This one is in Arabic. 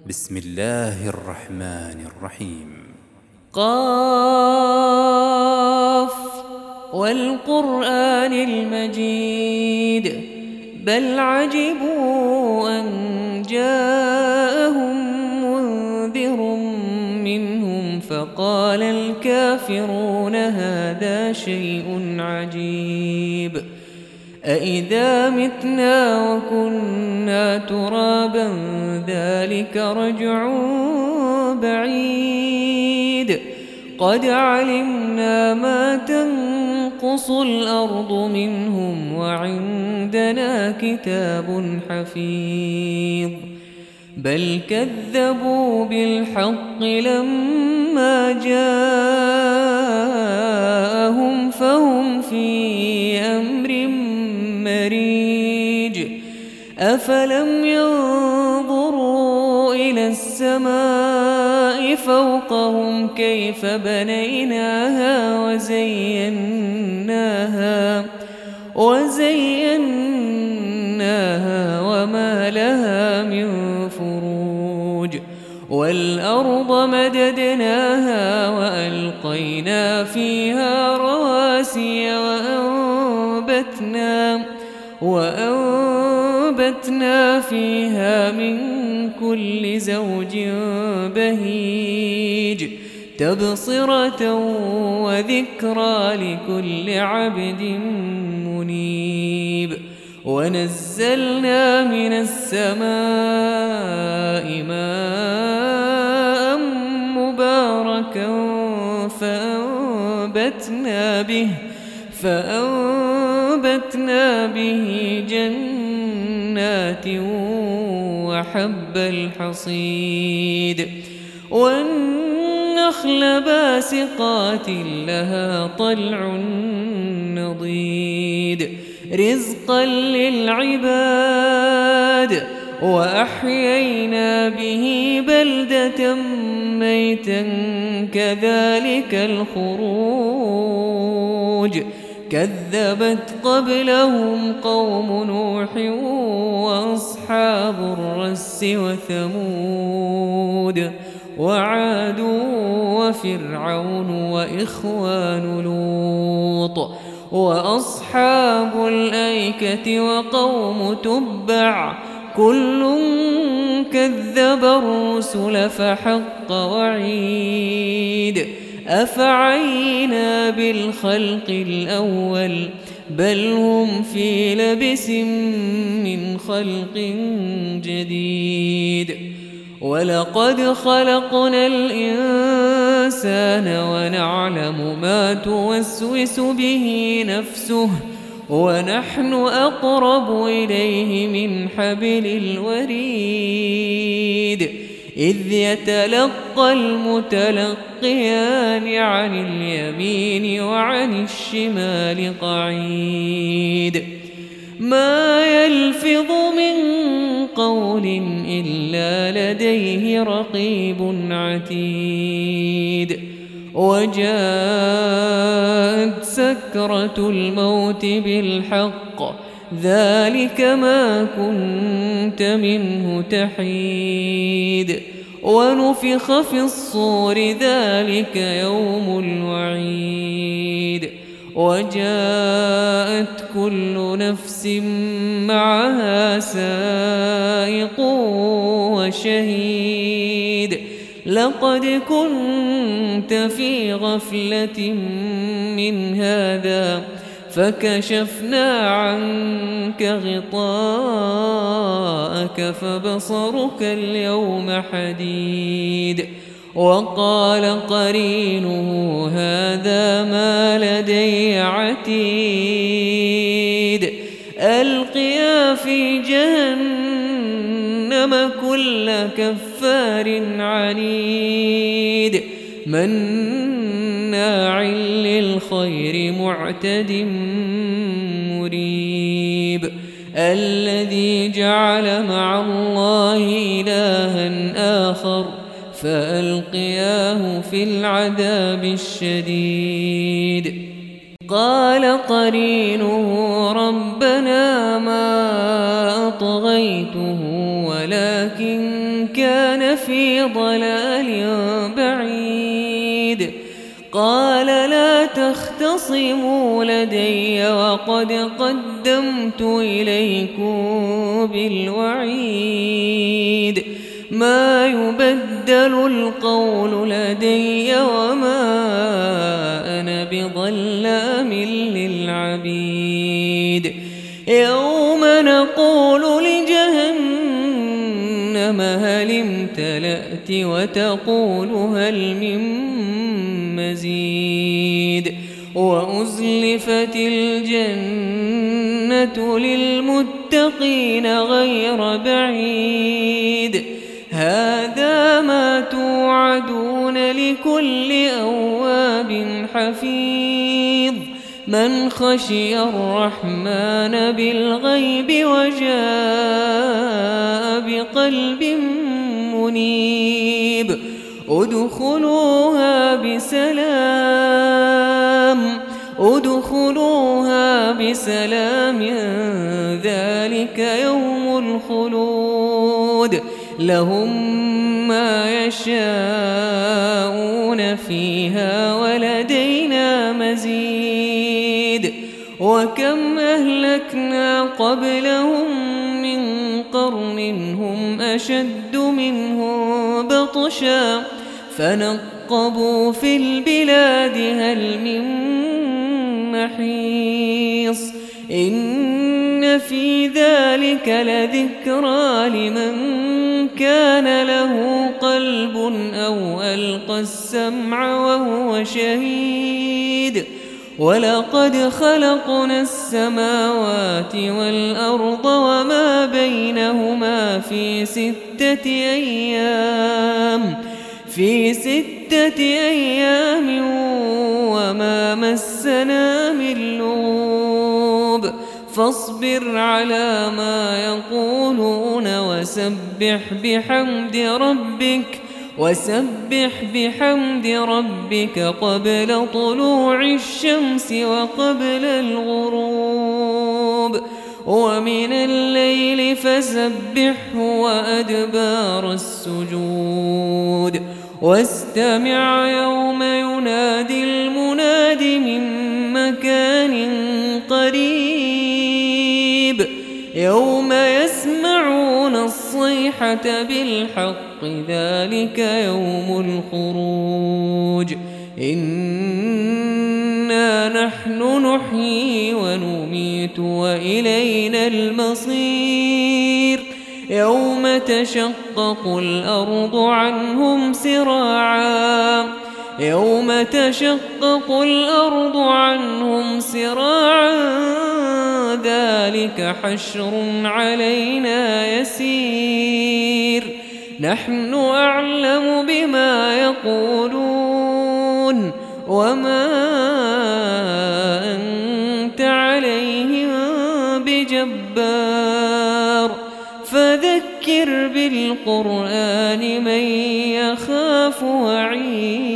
بسم الله الرحمن الرحيم. قاف والقرآن المجيد بل عجبوا أن جاءهم منذر منهم فقال الكافرون هذا شيء عجيب أإذا متنا وكنا ترابا ذلك رجع بعيد قد علمنا ما تنقص الأرض منهم وعندنا كتاب حفيظ بل كذبوا بالحق لما جاءهم فهم في أمر مريج أفلم ينظروا إلى السماء فوقهم كيف بنيناها وزيناها وما لها من فروج والأرض مددناها وألقينا فيها رواسي وأنبتنا فيها من كل زوج بهيج تبصرة وذكرى لكل عبد منيب ونزلنا من السماء ماء مباركا فأنبتنا به جنات وحب الحصيد والنخل باسقات لها طلع نضيد رزقا للعباد وأحيينا به بلدة ميتا كذلك الخروج كذبت قبلهم قوم نوح وأصحاب الرس وثمود وعاد وفرعون وإخوان لوط وأصحاب الأيكة وقوم تبع كل كذب الرسل فحق وعيد أفعينا بالخلق الأول بل هم في لبس من خلق جديد ولقد خلقنا الإنسان ونعلم ما توسوس به نفسه ونحن أقرب إليه من حبل الوريد إذ يتلقى المتلقيان عن اليمين وعن الشمال قعيد ما يلفظ من قول إلا لديه رقيب عتيد وجاءت سكرة الموت بالحق ذلك ما كنت منه تحيد ونفخ في الصور ذلك يوم الوعيد وجاءت كل نفس معها سائق وشهيد لقد كنت في غفلة من هذا فكشفنا عنك غطاءك فبصرك اليوم حديد وقال قرينه هذا ما لدي عتيد ألقيا في جهنم كل كفار عنيد مناع للخير معتد مريب الذي جعل مع الله إلها آخر فألقياه في العذاب الشديد قال قرينه ربنا ما أطغيته ولكن كان لفي ضلال بعيد قال لا تختصموا لدي وقد قدمت إليكم بالوعيد ما يبدل القول لدي وما أنا بظلام للعبيد يوم نقول لجهنم هل امتلأت وتقول هل من مزيد وأزلفت الجنة للمتقين غير بعيد هذا ما توعدون لكل أواب حفيظ من خشي الرحمن بالغيب وجاء بقلب منيب ادخلوها بسلام ذلك يوم الخلود لهم ما يشاءون فيها ولدينا مزيد وكم أهلكنا قبلهم من قرن هم أشد منهم بطشا فنقبوا في البلاد هل من محيص إن في ذلك لذكرى لمن كان له قلب أو ألقى السمع وهو شهيد ولقد خلقنا السماوات والأرض وما بينهما في 6 أيام وما مسنا من لغوب فاصبر على ما يقولون وسبح بحمد ربك قبل طلوع الشمس وقبل الغروب ومن الليل فسبحه وأدبار السجود واستمع يوم ينادي المناد من مكان قريب يوم يسمعون الصيحة بالحق ذلك يوم الخروج إنا نحن نحيي ونميت وإلينا المصير يوم تشقق الأرض عنهم سراعا ذلك حشر علينا يسير نحن أعلم بما يقولون وما أنت عليهم بجبار فذكر بالقرآن من يخاف وعيد